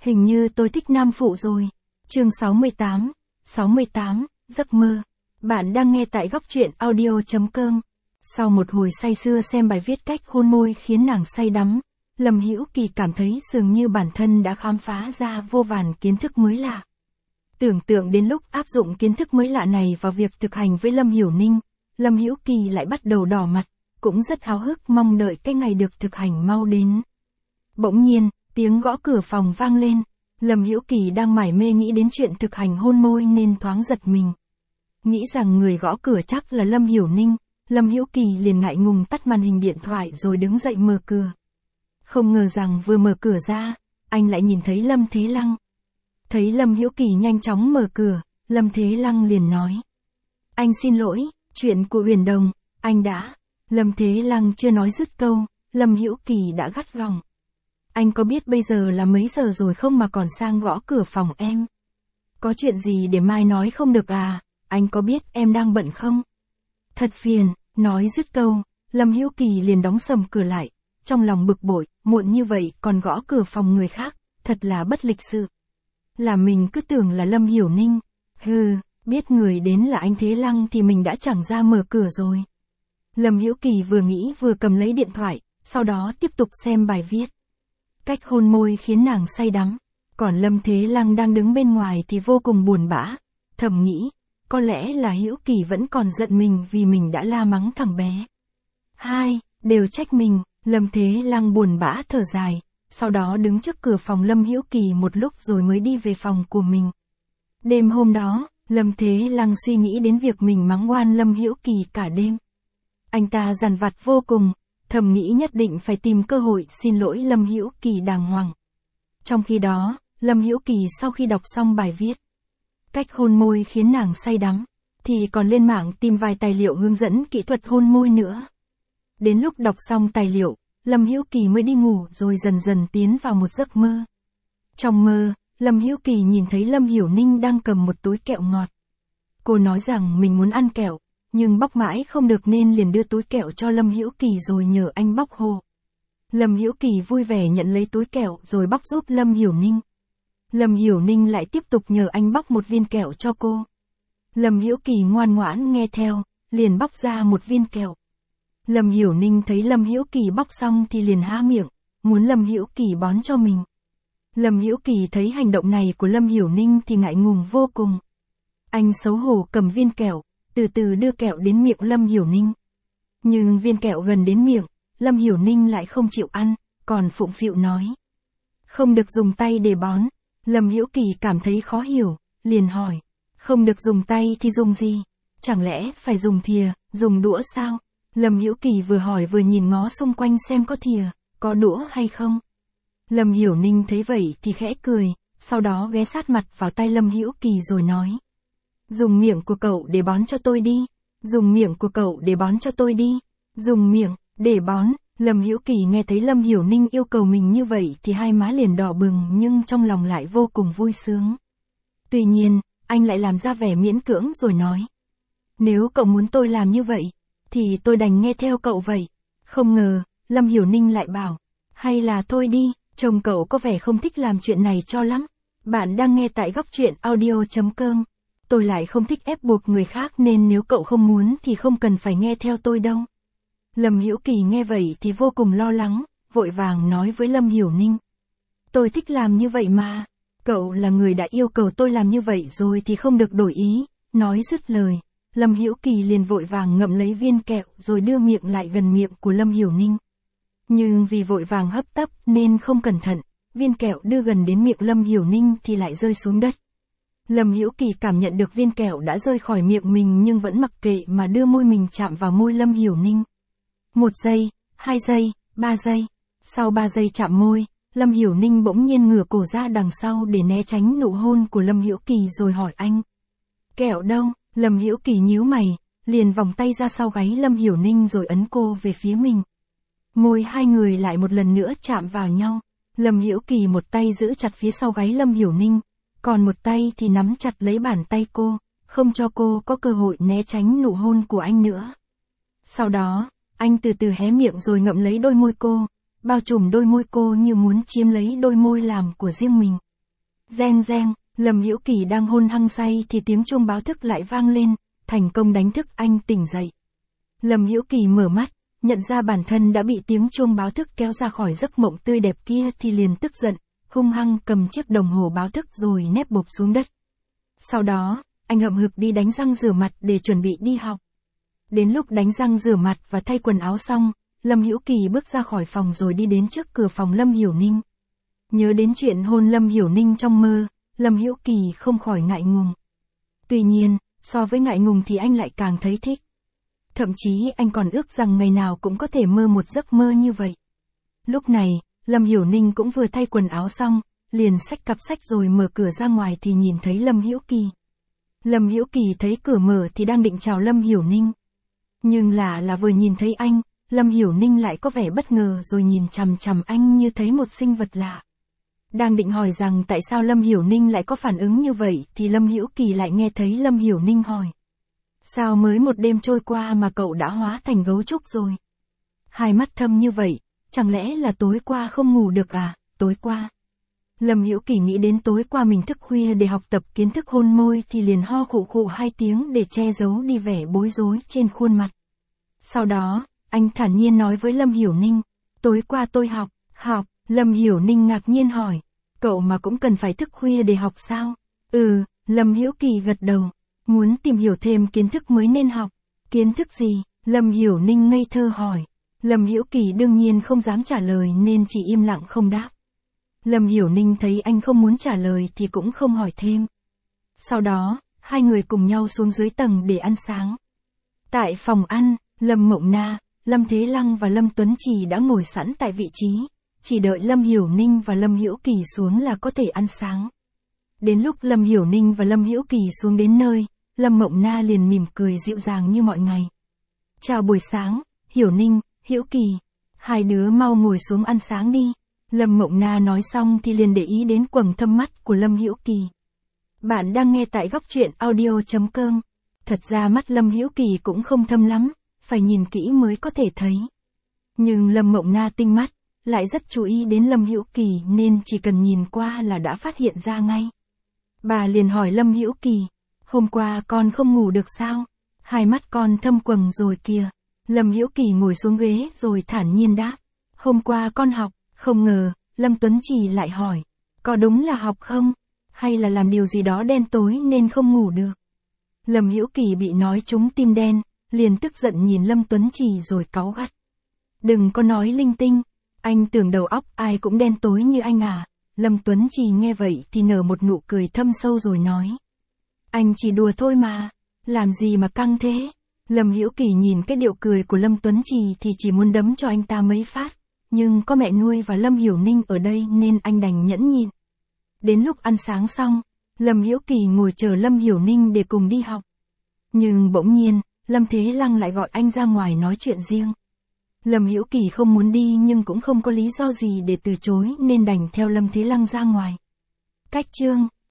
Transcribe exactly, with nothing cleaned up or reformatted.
Hình như tôi thích nam phụ rồi. Chương sáu mươi tám, sáu mươi tám, giấc mơ. Bạn đang nghe tại góc truyện audio.com. Sau một hồi say sưa xem bài viết cách hôn môi khiến nàng say đắm, Lâm Hữu Kỳ cảm thấy dường như bản thân đã khám phá ra vô vàn kiến thức mới lạ. Tưởng tượng đến lúc áp dụng kiến thức mới lạ này vào việc thực hành với Lâm Hiểu Ninh, Lâm Hữu Kỳ lại bắt đầu đỏ mặt, cũng rất háo hức mong đợi cái ngày được thực hành mau đến. Bỗng nhiên, tiếng gõ cửa phòng vang lên, Lâm Hữu Kỳ đang mải mê nghĩ đến chuyện thực hành hôn môi nên thoáng giật mình. Nghĩ rằng người gõ cửa chắc là Lâm Hiểu Ninh, Lâm Hữu Kỳ liền ngại ngùng tắt màn hình điện thoại rồi đứng dậy mở cửa. Không ngờ rằng vừa mở cửa ra, anh lại nhìn thấy Lâm Thế Lăng. Thấy Lâm Hữu Kỳ nhanh chóng mở cửa, Lâm Thế Lăng liền nói: "Anh xin lỗi, chuyện của Huyền Đồng, anh đã..." Lâm Thế Lăng chưa nói dứt câu, Lâm Hữu Kỳ đã gắt gỏng: "Anh có biết bây giờ là mấy giờ rồi không mà còn sang gõ cửa phòng em? Có chuyện gì để mai nói không được à, anh có biết em đang bận không?" Thật phiền. Nói dứt câu, Lâm Hữu Kỳ liền đóng sầm cửa lại, trong lòng bực bội, muộn như vậy còn gõ cửa phòng người khác, thật là bất lịch sự. Là mình cứ tưởng là Lâm Hiểu Ninh, hừ, biết người đến là anh Thế Lăng thì mình đã chẳng ra mở cửa rồi. Lâm Hữu Kỳ vừa nghĩ vừa cầm lấy điện thoại, sau đó tiếp tục xem bài viết. Cách hôn môi khiến nàng say đắm, còn Lâm Thế Lăng đang đứng bên ngoài thì vô cùng buồn bã, thầm nghĩ, có lẽ là Hữu Kỳ vẫn còn giận mình vì mình đã la mắng thằng bé. Hai, đều trách mình, Lâm Thế Lăng buồn bã thở dài, sau đó đứng trước cửa phòng Lâm Hữu Kỳ một lúc rồi mới đi về phòng của mình. Đêm hôm đó, Lâm Thế Lăng suy nghĩ đến việc mình mắng oan Lâm Hữu Kỳ cả đêm. Anh ta dằn vặt vô cùng, thầm nghĩ nhất định phải tìm cơ hội xin lỗi Lâm Hữu Kỳ đàng hoàng. Trong khi đó, Lâm Hữu Kỳ sau khi đọc xong bài viết cách hôn môi khiến nàng say đắm, thì còn lên mạng tìm vài tài liệu hướng dẫn kỹ thuật hôn môi nữa. Đến lúc đọc xong tài liệu, Lâm Hữu Kỳ mới đi ngủ rồi dần dần tiến vào một giấc mơ. Trong mơ, Lâm Hữu Kỳ nhìn thấy Lâm Hiểu Ninh đang cầm một túi kẹo ngọt. Cô nói rằng mình muốn ăn kẹo, nhưng bóc mãi không được nên liền đưa túi kẹo cho Lâm Hữu Kỳ rồi nhờ anh bóc hộ. Lâm Hữu Kỳ vui vẻ nhận lấy túi kẹo rồi bóc giúp Lâm Hiểu Ninh. Lâm Hiểu Ninh lại tiếp tục nhờ anh bóc một viên kẹo cho cô. Lâm Hữu Kỳ ngoan ngoãn nghe theo, liền bóc ra một viên kẹo. Lâm Hiểu Ninh thấy Lâm Hữu Kỳ bóc xong thì liền há miệng, muốn Lâm Hữu Kỳ bón cho mình. Lâm Hữu Kỳ thấy hành động này của Lâm Hiểu Ninh thì ngại ngùng vô cùng. Anh xấu hổ cầm viên kẹo, từ từ đưa kẹo đến miệng Lâm Hiểu Ninh. Nhưng viên kẹo gần đến miệng, Lâm Hiểu Ninh lại không chịu ăn, còn phụng phịu nói: "Không được dùng tay để bón." Lâm Hữu Kỳ cảm thấy khó hiểu, liền hỏi: "Không được dùng tay thì dùng gì? Chẳng lẽ phải dùng thìa, dùng đũa sao?" Lâm Hữu Kỳ vừa hỏi vừa nhìn ngó xung quanh xem có thìa, có đũa hay không. Lâm Hiểu Ninh thấy vậy thì khẽ cười, sau đó ghé sát mặt vào tay Lâm Hữu Kỳ rồi nói: "Dùng miệng của cậu để bón cho tôi đi, dùng miệng của cậu để bón cho tôi đi, dùng miệng, để bón." Lâm Hữu Kỳ nghe thấy Lâm Hiểu Ninh yêu cầu mình như vậy thì hai má liền đỏ bừng nhưng trong lòng lại vô cùng vui sướng. Tuy nhiên, anh lại làm ra vẻ miễn cưỡng rồi nói: "Nếu cậu muốn tôi làm như vậy, thì tôi đành nghe theo cậu vậy." Không ngờ, Lâm Hiểu Ninh lại bảo: "Hay là thôi đi, chồng cậu có vẻ không thích làm chuyện này cho lắm." Bạn đang nghe tại góc truyện audio.com. Tôi lại không thích ép buộc người khác nên nếu cậu không muốn thì không cần phải nghe theo tôi đâu. Lâm Hữu Kỳ nghe vậy thì vô cùng lo lắng, vội vàng nói với Lâm Hiểu Ninh: "Tôi thích làm như vậy mà, cậu là người đã yêu cầu tôi làm như vậy rồi thì không được đổi ý." Nói dứt lời, Lâm Hữu Kỳ liền vội vàng ngậm lấy viên kẹo rồi đưa miệng lại gần miệng của Lâm Hiểu Ninh. Nhưng vì vội vàng hấp tấp nên không cẩn thận, viên kẹo đưa gần đến miệng Lâm Hiểu Ninh thì lại rơi xuống đất. Lâm Hữu Kỳ cảm nhận được viên kẹo đã rơi khỏi miệng mình nhưng vẫn mặc kệ mà đưa môi mình chạm vào môi Lâm Hiểu Ninh. Một giây, hai giây, ba giây. Sau ba giây chạm môi, Lâm Hiểu Ninh bỗng nhiên ngửa cổ ra đằng sau để né tránh nụ hôn của Lâm Hữu Kỳ rồi hỏi anh: "Kẹo đâu?" Lâm Hữu Kỳ nhíu mày, liền vòng tay ra sau gáy Lâm Hiểu Ninh rồi ấn cô về phía mình. Môi hai người lại một lần nữa chạm vào nhau. Lâm Hữu Kỳ một tay giữ chặt phía sau gáy Lâm Hiểu Ninh, còn một tay thì nắm chặt lấy bàn tay cô, không cho cô có cơ hội né tránh nụ hôn của anh nữa. Sau đó, anh từ từ hé miệng rồi ngậm lấy đôi môi cô, bao trùm đôi môi cô như muốn chiếm lấy đôi môi làm của riêng mình. Reng reng, Lâm Hữu Kỳ đang hôn hăng say thì tiếng chuông báo thức lại vang lên, thành công đánh thức anh tỉnh dậy. Lâm Hữu Kỳ mở mắt, nhận ra bản thân đã bị tiếng chuông báo thức kéo ra khỏi giấc mộng tươi đẹp kia thì liền tức giận, hung hăng cầm chiếc đồng hồ báo thức rồi nép bộp xuống đất. Sau đó, anh hậm hực đi đánh răng rửa mặt để chuẩn bị đi học. Đến lúc đánh răng rửa mặt và thay quần áo xong, Lâm Hữu Kỳ bước ra khỏi phòng rồi đi đến trước cửa phòng Lâm Hiểu Ninh. Nhớ đến chuyện hôn Lâm Hiểu Ninh trong mơ, Lâm Hữu Kỳ không khỏi ngại ngùng. Tuy nhiên, so với ngại ngùng thì anh lại càng thấy thích. Thậm chí anh còn ước rằng ngày nào cũng có thể mơ một giấc mơ như vậy. Lúc này, Lâm Hiểu Ninh cũng vừa thay quần áo xong, liền xách cặp sách rồi mở cửa ra ngoài thì nhìn thấy Lâm Hữu Kỳ. Lâm Hữu Kỳ thấy cửa mở thì đang định chào Lâm Hiểu Ninh. Nhưng lạ là vừa nhìn thấy anh, Lâm Hiểu Ninh lại có vẻ bất ngờ rồi nhìn chằm chằm anh như thấy một sinh vật lạ. Đang định hỏi rằng tại sao Lâm Hiểu Ninh lại có phản ứng như vậy thì Lâm Hữu Kỳ lại nghe thấy Lâm Hiểu Ninh hỏi. Sao mới một đêm trôi qua mà cậu đã hóa thành gấu trúc rồi? Hai mắt thâm như vậy, chẳng lẽ là tối qua không ngủ được à, tối qua? Lâm Hữu Kỳ nghĩ đến tối qua mình thức khuya để học tập kiến thức hôn môi thì liền ho khụ khụ hai tiếng để che giấu đi vẻ bối rối trên khuôn mặt. Sau đó, anh thản nhiên nói với Lâm Hiểu Ninh, tối qua tôi học, học, Lâm Hiểu Ninh ngạc nhiên hỏi, cậu mà cũng cần phải thức khuya để học sao? Ừ, Lâm Hữu Kỳ gật đầu, muốn tìm hiểu thêm kiến thức mới nên học. Kiến thức gì? Lâm Hiểu Ninh ngây thơ hỏi. Lâm Hữu Kỳ đương nhiên không dám trả lời nên chỉ im lặng không đáp. Lâm Hiểu Ninh thấy anh không muốn trả lời thì cũng không hỏi thêm. Sau đó, hai người cùng nhau xuống dưới tầng để ăn sáng. Tại phòng ăn, Lâm Mộng Na, Lâm Thế Lăng và Lâm Tuấn Trì đã ngồi sẵn tại vị trí, chỉ đợi Lâm Hiểu Ninh và Lâm Hữu Kỳ xuống là có thể ăn sáng. Đến lúc Lâm Hiểu Ninh và Lâm Hữu Kỳ xuống đến nơi, Lâm Mộng Na liền mỉm cười dịu dàng như mọi ngày. Chào buổi sáng, Hiểu Ninh, Hữu Kỳ, hai đứa mau ngồi xuống ăn sáng đi. Lâm Mộng Na nói xong thì liền để ý đến quầng thâm mắt của Lâm Hữu Kỳ. Bạn đang nghe tại góc truyện audio chấm com. Thật ra mắt Lâm Hữu Kỳ cũng không thâm lắm, phải nhìn kỹ mới có thể thấy. Nhưng Lâm Mộng Na tinh mắt, lại rất chú ý đến Lâm Hữu Kỳ nên chỉ cần nhìn qua là đã phát hiện ra ngay. Bà liền hỏi Lâm Hữu Kỳ, hôm qua con không ngủ được sao? Hai mắt con thâm quầng rồi kìa. Lâm Hữu Kỳ ngồi xuống ghế rồi thản nhiên đáp, hôm qua con học. Không ngờ, Lâm Tuấn Trì lại hỏi, có đúng là học không? Hay là làm điều gì đó đen tối nên không ngủ được? Lâm Hữu Kỳ bị nói trúng tim đen, liền tức giận nhìn Lâm Tuấn Trì rồi cáu gắt. Đừng có nói linh tinh, anh tưởng đầu óc ai cũng đen tối như anh à? Lâm Tuấn Trì nghe vậy thì nở một nụ cười thâm sâu rồi nói. Anh chỉ đùa thôi mà, làm gì mà căng thế? Lâm Hữu Kỳ nhìn cái điệu cười của Lâm Tuấn Trì thì chỉ muốn đấm cho anh ta mấy phát. Nhưng có mẹ nuôi và Lâm Hiểu Ninh ở đây nên anh đành nhẫn nhịn. Đến lúc ăn sáng xong, Lâm Hữu Kỳ ngồi chờ Lâm Hiểu Ninh để cùng đi học. Nhưng bỗng nhiên, Lâm Thế Lăng lại gọi anh ra ngoài nói chuyện riêng. Lâm Hữu Kỳ không muốn đi nhưng cũng không có lý do gì để từ chối nên đành theo Lâm Thế Lăng ra ngoài. Cách chương